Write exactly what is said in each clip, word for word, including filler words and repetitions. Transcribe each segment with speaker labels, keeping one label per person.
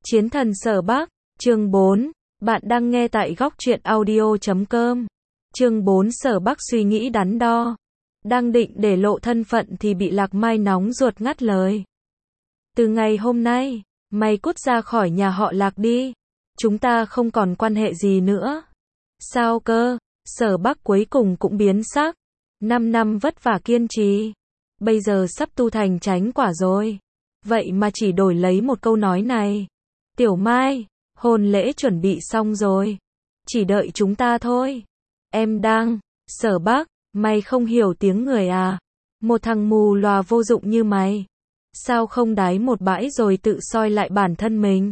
Speaker 1: Chiến thần Sở Bắc, chương bốn. Bạn đang nghe tại góc truyện audio chấm com. Chương bốn. Sở Bắc suy nghĩ đắn đo. Đang định để lộ thân phận thì bị Lạc Mai nóng ruột ngắt lời. Từ ngày hôm nay, mày cút ra khỏi nhà họ Lạc đi. Chúng ta không còn quan hệ gì nữa. Sao cơ? Sở Bắc cuối cùng cũng biến sắc. Năm năm vất vả kiên trì. Bây giờ sắp tu thành chánh quả rồi. Vậy mà chỉ đổi lấy một câu nói này. Tiểu Mai, hôn lễ chuẩn bị xong rồi. Chỉ đợi chúng ta thôi. Em đang, Sở Bắc, mày không hiểu tiếng người à? Một thằng mù lòa vô dụng như mày. Sao không đái một bãi rồi tự soi lại bản thân mình?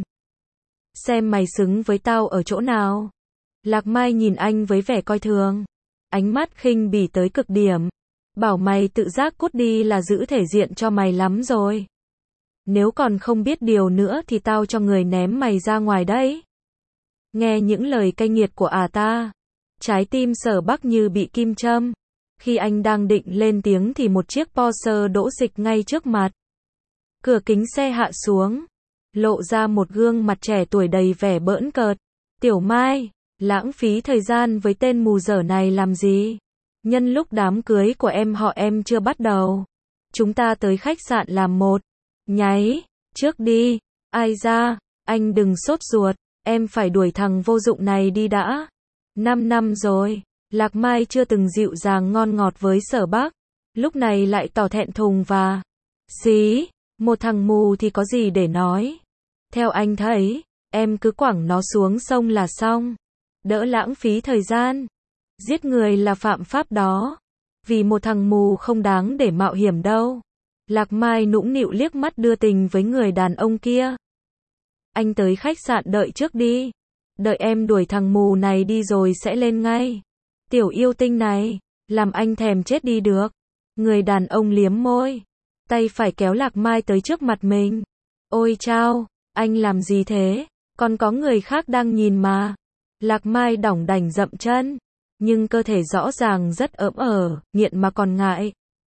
Speaker 1: Xem mày xứng với tao ở chỗ nào? Lạc Mai nhìn anh với vẻ coi thường. Ánh mắt khinh bỉ tới cực điểm. Bảo mày tự giác cút đi là giữ thể diện cho mày lắm rồi. Nếu còn không biết điều nữa thì tao cho người ném mày ra ngoài đấy. Nghe những lời cay nghiệt của ả ta, trái tim Sở Bắc như bị kim châm. Khi anh đang định lên tiếng thì một chiếc Porsche đỗ xịch ngay trước mặt. Cửa kính xe hạ xuống, lộ ra một gương mặt trẻ tuổi đầy vẻ bỡn cợt. Tiểu Mai, lãng phí thời gian với tên mù dở này làm gì? Nhân lúc đám cưới của em họ em chưa bắt đầu, chúng ta tới khách sạn làm một nháy trước đi. Ai ra, anh đừng sốt ruột, em phải đuổi thằng vô dụng này đi đã. Năm năm rồi, Lạc Mai chưa từng dịu dàng ngon ngọt với Sở Bắc, lúc này lại tỏ thẹn thùng và xí, một thằng mù thì có gì để nói. Theo anh thấy, em cứ quẳng nó xuống sông là xong, đỡ lãng phí thời gian. Giết người là phạm pháp đó, vì một thằng mù không đáng để mạo hiểm đâu. Lạc Mai nũng nịu liếc mắt đưa tình với người đàn ông kia. Anh tới khách sạn đợi trước đi. Đợi em đuổi thằng mù này đi rồi sẽ lên ngay. Tiểu yêu tinh này, làm anh thèm chết đi được. Người đàn ông liếm môi, tay phải kéo Lạc Mai tới trước mặt mình. Ôi chao, anh làm gì thế? Còn có người khác đang nhìn mà. Lạc Mai đỏng đảnh dậm chân, nhưng cơ thể rõ ràng rất ỡm ở, nghiện mà còn ngại.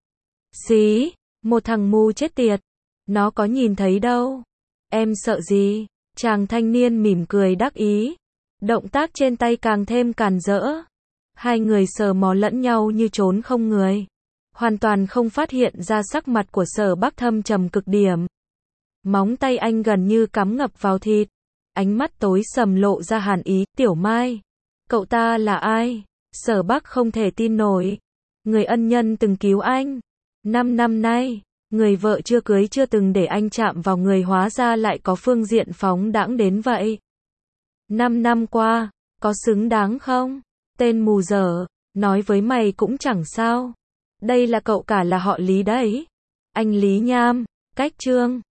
Speaker 1: Xí, một thằng mù chết tiệt. Nó có nhìn thấy đâu. Em sợ gì? Chàng thanh niên mỉm cười đắc ý. Động tác trên tay càng thêm càn rỡ. Hai người sờ mò lẫn nhau như trốn không người. Hoàn toàn không phát hiện ra sắc mặt của Sở Bắc thâm trầm cực điểm. Móng tay anh gần như cắm ngập vào thịt. Ánh mắt tối sầm lộ ra hàn ý. Tiểu Mai, cậu ta là ai? Sở Bắc không thể tin nổi. Người ân nhân từng cứu anh. Năm năm nay, người vợ chưa cưới chưa từng để anh chạm vào người hóa ra lại có phương diện phóng đãng đến vậy. Năm năm qua, có xứng đáng không? Tên mù dở, nói với mày cũng chẳng sao. Đây là cậu cả là họ Lý đấy. Anh Lý Nham, cách chương.